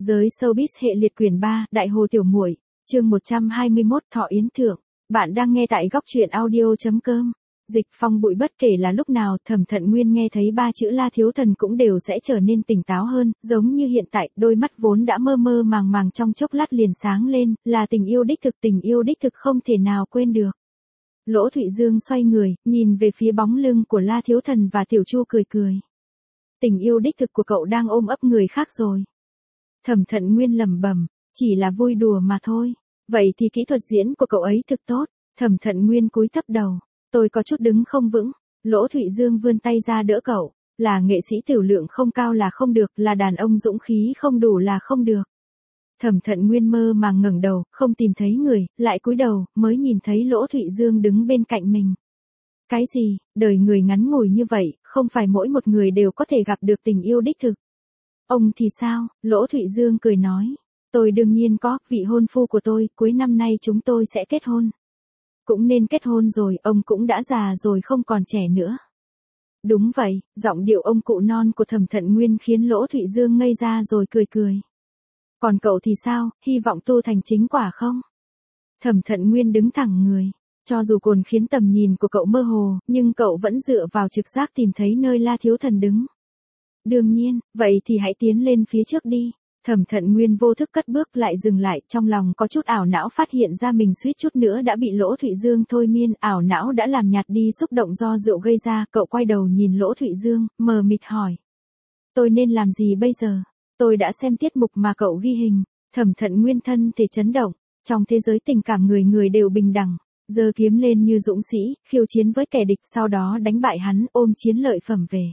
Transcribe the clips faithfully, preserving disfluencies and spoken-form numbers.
Giới showbiz hệ liệt quyển ba, Đại Hồ Tiểu Muội, chương một trăm hai mươi mốt, Thọ Yến Thượng. Bạn đang nghe tại góc truyện audio chấm com. Dịch Phong bụi bất kể là lúc nào, Thẩm Thận Nguyên nghe thấy ba chữ La Thiếu Thần cũng đều sẽ trở nên tỉnh táo hơn, giống như hiện tại, đôi mắt vốn đã mơ mơ màng màng trong chốc lát liền sáng lên, là tình yêu đích thực, tình yêu đích thực không thể nào quên được. Lỗ Thụy Dương xoay người, nhìn về phía bóng lưng của La Thiếu Thần và Tiểu Chu cười cười. Tình yêu đích thực của cậu đang ôm ấp người khác rồi. Thẩm Thận Nguyên lẩm bẩm, chỉ là vui đùa mà thôi. Vậy thì kỹ thuật diễn của cậu ấy thực tốt. Thẩm Thận Nguyên cúi thấp đầu, tôi có chút đứng không vững. Lỗ Thụy Dương vươn tay ra đỡ cậu, là nghệ sĩ tiểu lượng không cao là không được, là đàn ông dũng khí không đủ là không được. Thẩm Thận Nguyên mơ màng ngẩng đầu, không tìm thấy người, lại cúi đầu, mới nhìn thấy Lỗ Thụy Dương đứng bên cạnh mình. Cái gì, đời người ngắn ngủi như vậy, không phải mỗi một người đều có thể gặp được tình yêu đích thực. Ông thì sao? Lỗ Thụy Dương cười nói. Tôi đương nhiên có, vị hôn phu của tôi, cuối năm nay chúng tôi sẽ kết hôn. Cũng nên kết hôn rồi, ông cũng đã già rồi không còn trẻ nữa. Đúng vậy, giọng điệu ông cụ non của Thẩm Thận Nguyên khiến Lỗ Thụy Dương ngây ra rồi cười cười. Còn cậu thì sao, hy vọng tu thành chính quả không? Thẩm Thận Nguyên đứng thẳng người. Cho dù cồn khiến tầm nhìn của cậu mơ hồ, nhưng cậu vẫn dựa vào trực giác tìm thấy nơi La Thiếu Thần đứng. Đương nhiên, vậy thì hãy tiến lên phía trước đi. Thẩm Thận Nguyên vô thức cất bước lại dừng lại, trong lòng có chút ảo não phát hiện ra mình suýt chút nữa đã bị Lỗ Thụy Dương thôi miên, ảo não đã làm nhạt đi xúc động do rượu gây ra, cậu quay đầu nhìn Lỗ Thụy Dương, mờ mịt hỏi. Tôi nên làm gì bây giờ? Tôi đã xem tiết mục mà cậu ghi hình. Thẩm Thận Nguyên thân thể chấn động, trong thế giới tình cảm người người đều bình đẳng, giơ kiếm lên như dũng sĩ, khiêu chiến với kẻ địch sau đó đánh bại hắn, ôm chiến lợi phẩm về.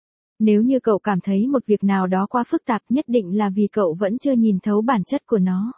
Nếu như cậu cảm thấy một việc nào đó quá phức tạp nhất định là vì cậu vẫn chưa nhìn thấu bản chất của nó.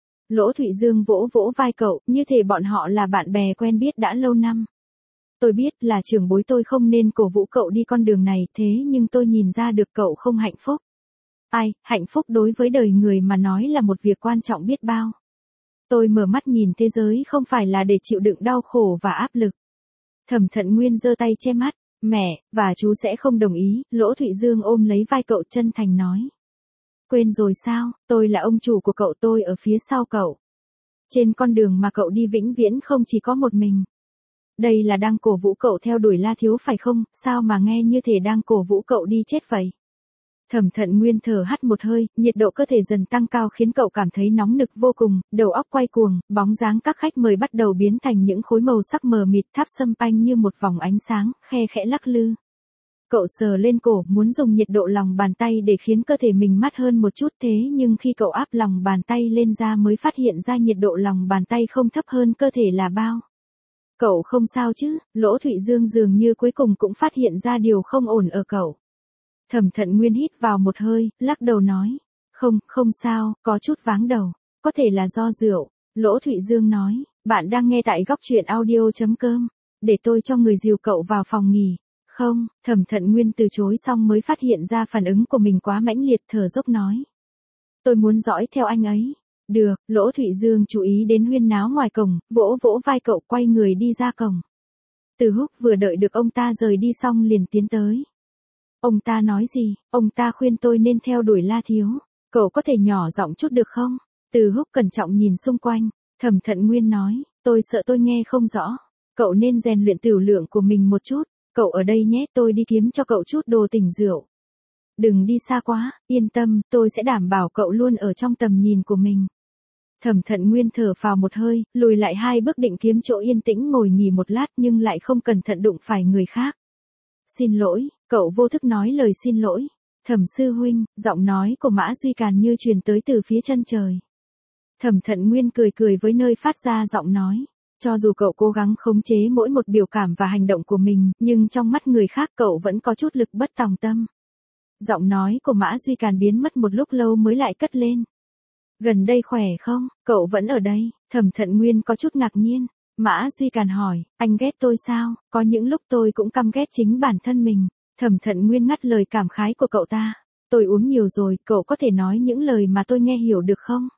Lỗ Thụy Dương vỗ vỗ vai cậu, như thể bọn họ là bạn bè quen biết đã lâu năm. Tôi biết là trưởng bối tôi không nên cổ vũ cậu đi con đường này, thế nhưng tôi nhìn ra được cậu không hạnh phúc. Ai, hạnh phúc đối với đời người mà nói là một việc quan trọng biết bao. Tôi mở mắt nhìn thế giới không phải là để chịu đựng đau khổ và áp lực. Thẩm Thận Nguyên giơ tay che mắt. Mẹ, và chú sẽ không đồng ý, Lỗ Thụy Dương ôm lấy vai cậu chân thành nói. Quên rồi sao, tôi là ông chủ của cậu, tôi ở phía sau cậu. Trên con đường mà cậu đi vĩnh viễn không chỉ có một mình. Đây là đang cổ vũ cậu theo đuổi La Thiếu phải không, sao mà nghe như thể đang cổ vũ cậu đi chết vậy. Thẩm Thận Nguyên thở hắt một hơi, nhiệt độ cơ thể dần tăng cao khiến cậu cảm thấy nóng nực vô cùng, đầu óc quay cuồng, bóng dáng các khách mời bắt đầu biến thành những khối màu sắc mờ mịt, tháp sâm panh như một vòng ánh sáng, khe khẽ lắc lư. Cậu sờ lên cổ, muốn dùng nhiệt độ lòng bàn tay để khiến cơ thể mình mát hơn một chút, thế nhưng khi cậu áp lòng bàn tay lên ra mới phát hiện ra nhiệt độ lòng bàn tay không thấp hơn cơ thể là bao. Cậu không sao chứ? Lỗ Thụy Dương dường như cuối cùng cũng phát hiện ra điều không ổn ở cậu. Thẩm Thận Nguyên hít vào một hơi, lắc đầu nói. Không, không sao, có chút váng đầu. Có thể là do rượu. Lỗ Thụy Dương nói. Bạn đang nghe tại góc truyện audio chấm com. Để tôi cho người dìu cậu vào phòng nghỉ. Không, Thẩm Thận Nguyên từ chối xong mới phát hiện ra phản ứng của mình quá mãnh liệt, thở dốc nói. Tôi muốn dõi theo anh ấy. Được, Lỗ Thụy Dương chú ý đến huyên náo ngoài cổng, vỗ vỗ vai cậu quay người đi ra cổng. Từ Húc vừa đợi được ông ta rời đi xong liền tiến tới. Ông ta nói gì? Ông ta khuyên tôi nên theo đuổi La Thiếu. Cậu có thể nhỏ giọng chút được không? Từ Húc cẩn trọng nhìn xung quanh. Thẩm Thận Nguyên nói, tôi sợ tôi nghe không rõ. Cậu nên rèn luyện tiểu lượng của mình một chút. Cậu ở đây nhé, tôi đi kiếm cho cậu chút đồ tỉnh rượu. Đừng đi xa quá, yên tâm, tôi sẽ đảm bảo cậu luôn ở trong tầm nhìn của mình. Thẩm Thận Nguyên thở phào một hơi, lùi lại hai bước định kiếm chỗ yên tĩnh ngồi nghỉ một lát nhưng lại không cẩn thận đụng phải người khác. Xin lỗi, cậu vô thức nói lời xin lỗi. Thẩm sư huynh, giọng nói của Mã Duy Càn như truyền tới từ phía chân trời. Thẩm Thận Nguyên cười cười với nơi phát ra giọng nói. Cho dù cậu cố gắng khống chế mỗi một biểu cảm và hành động của mình, nhưng trong mắt người khác cậu vẫn có chút lực bất tòng tâm. Giọng nói của Mã Duy Càn biến mất một lúc lâu mới lại cất lên. Gần đây khỏe không, cậu vẫn ở đây. Thẩm Thận Nguyên có chút ngạc nhiên. Mã Duy Càn hỏi, anh ghét tôi sao? Có những lúc tôi cũng căm ghét chính bản thân mình. Thẩm Thận Nguyên ngắt lời cảm khái của cậu ta. Tôi uống nhiều rồi, cậu có thể nói những lời mà tôi nghe hiểu được không?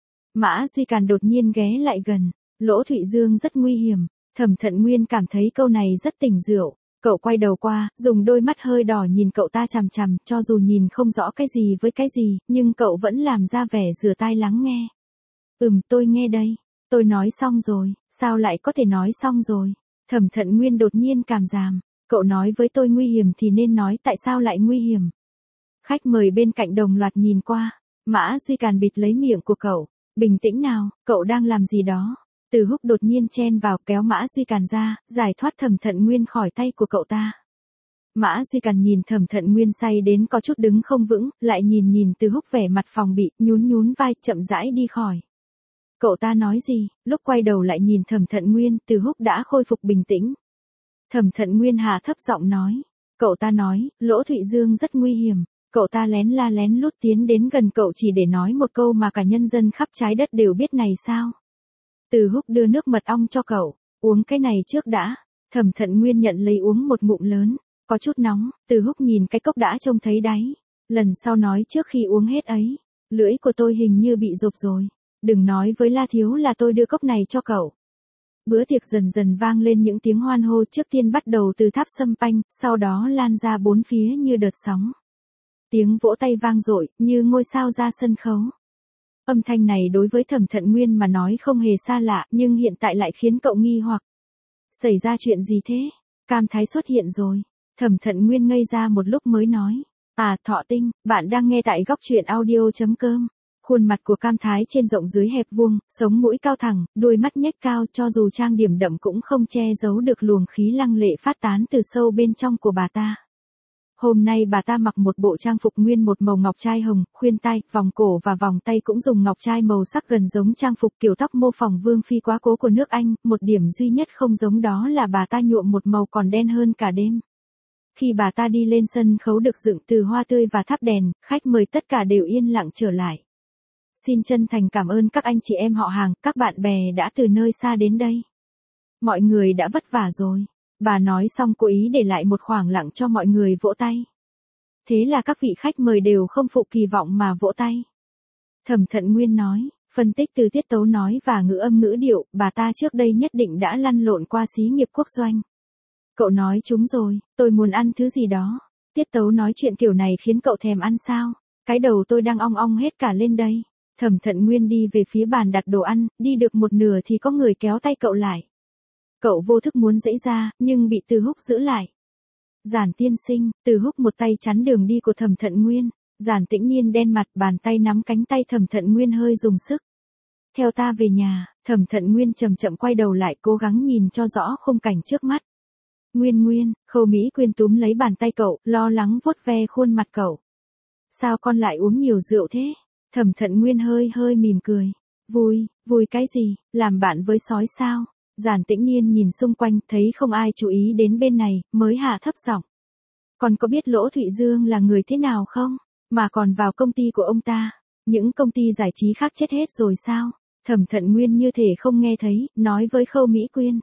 Mã Duy Càn đột nhiên ghé lại gần. Lỗ Thụy Dương rất nguy hiểm. Thẩm Thận Nguyên cảm thấy câu này rất tỉnh rượu. Cậu quay đầu qua, dùng đôi mắt hơi đỏ nhìn cậu ta chằm chằm, cho dù nhìn không rõ cái gì với cái gì, nhưng cậu vẫn làm ra vẻ rửa tai lắng nghe. Ừm, tôi nghe đây. Tôi nói xong rồi, sao lại có thể nói xong rồi? Thẩm Thận Nguyên đột nhiên cảm giảm. Cậu nói với tôi nguy hiểm thì nên nói tại sao lại nguy hiểm. Khách mời bên cạnh đồng loạt nhìn qua. Mã Duy Càn bịt lấy miệng của cậu. Bình tĩnh nào, cậu đang làm gì đó? Từ Húc đột nhiên chen vào kéo Mã Duy Càn ra, giải thoát Thẩm Thận Nguyên khỏi tay của cậu ta. Mã Duy Càn nhìn Thẩm Thận Nguyên say đến có chút đứng không vững, lại nhìn nhìn Từ Húc vẻ mặt phòng bị, nhún nhún vai, chậm rãi đi khỏi. Cậu ta nói gì? Lúc quay đầu lại nhìn Thẩm Thận Nguyên, Từ Húc đã khôi phục bình tĩnh. Thẩm Thận Nguyên hạ thấp giọng nói. Cậu ta nói, Lỗ Thụy Dương rất nguy hiểm. Cậu ta lén la lén lút tiến đến gần cậu chỉ để nói một câu mà cả nhân dân khắp trái đất đều biết này sao? Từ Húc đưa nước mật ong cho cậu. Uống cái này trước đã. Thẩm Thận Nguyên nhận lấy uống một ngụm lớn. Có chút nóng, Từ Húc nhìn cái cốc đã trông thấy đáy. Lần sau nói trước khi uống hết ấy. Lưỡi của tôi hình như bị rộp rồi. Đừng nói với La Thiếu là tôi đưa cốc này cho cậu. Bữa tiệc dần dần vang lên những tiếng hoan hô, trước tiên bắt đầu từ tháp Sâm Panh, sau đó lan ra bốn phía như đợt sóng. Tiếng vỗ tay vang dội, như ngôi sao ra sân khấu. Âm thanh này đối với Thẩm Thận Nguyên mà nói không hề xa lạ, nhưng hiện tại lại khiến cậu nghi hoặc. Xảy ra chuyện gì thế? Cam Thái xuất hiện rồi. Thẩm Thận Nguyên ngây ra một lúc mới nói. À, Thọ Tinh, bạn đang nghe tại góc truyện audio chấm com. Khuôn mặt của Cam Thái trên rộng dưới hẹp vuông, sống mũi cao thẳng, đuôi mắt nhếch cao, cho dù trang điểm đậm cũng không che giấu được luồng khí lăng lệ phát tán từ sâu bên trong của bà ta. Hôm nay bà ta mặc một bộ trang phục nguyên một màu ngọc trai hồng, khuyên tai, vòng cổ và vòng tay cũng dùng ngọc trai màu sắc gần giống trang phục kiểu tóc mô phỏng vương phi quá cố của nước Anh, một điểm duy nhất không giống đó là bà ta nhuộm một màu còn đen hơn cả đêm. Khi bà ta đi lên sân khấu được dựng từ hoa tươi và thắp đèn, khách mời tất cả đều yên lặng trở lại. Xin chân thành cảm ơn các anh chị em họ hàng, các bạn bè đã từ nơi xa đến đây. Mọi người đã vất vả rồi. Bà nói xong cố ý để lại một khoảng lặng cho mọi người vỗ tay. Thế là các vị khách mời đều không phụ kỳ vọng mà vỗ tay. Thẩm Thận Nguyên nói, phân tích từ tiết tấu nói và ngữ âm ngữ điệu, bà ta trước đây nhất định đã lăn lộn qua xí nghiệp quốc doanh. Cậu nói chúng rồi, tôi muốn ăn thứ gì đó. Tiết tấu nói chuyện kiểu này khiến cậu thèm ăn sao? Cái đầu tôi đang ong ong hết cả lên đây. Thẩm Thận Nguyên đi về phía bàn đặt đồ ăn, đi được một nửa thì có người kéo tay cậu lại. Cậu vô thức muốn giãy ra, nhưng bị Từ Húc giữ lại. Giản tiên sinh, Từ Húc một tay chắn đường đi của Thẩm Thận Nguyên. Giản Tĩnh Nhiên đen mặt, bàn tay nắm cánh tay Thẩm Thận Nguyên hơi dùng sức. Theo ta về nhà. Thẩm Thận Nguyên chậm chậm quay đầu lại, cố gắng nhìn cho rõ khung cảnh trước mắt. Nguyên Nguyên, Khâu Mỹ Quyên túm lấy bàn tay cậu, lo lắng vuốt ve khuôn mặt cậu. Sao con lại uống nhiều rượu thế? Thẩm Thận Nguyên hơi hơi mỉm cười. Vui, vui cái gì, làm bạn với sói sao? Giản Tĩnh Nhiên nhìn xung quanh, thấy không ai chú ý đến bên này, mới hạ thấp giọng. Con có biết Lỗ Thụy Dương là người thế nào không? Mà còn vào công ty của ông ta. Những công ty giải trí khác chết hết rồi sao? Thẩm Thận Nguyên như thể không nghe thấy, nói với Khâu Mỹ Quyên.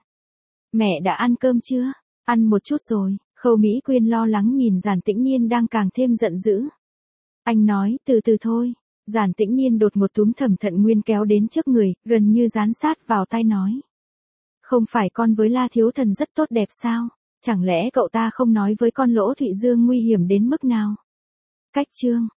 Mẹ đã ăn cơm chưa? Ăn một chút rồi. Khâu Mỹ Quyên lo lắng nhìn Giản Tĩnh Nhiên đang càng thêm giận dữ. Anh nói, từ từ thôi. Giản Tĩnh Nhiên đột ngột túm Thẩm Thận Nguyên kéo đến trước người, gần như dán sát vào tai nói. Không phải con với La Thiếu Thần rất tốt đẹp sao? Chẳng lẽ cậu ta không nói với con Lỗ Thụy Dương nguy hiểm đến mức nào? Cách chương.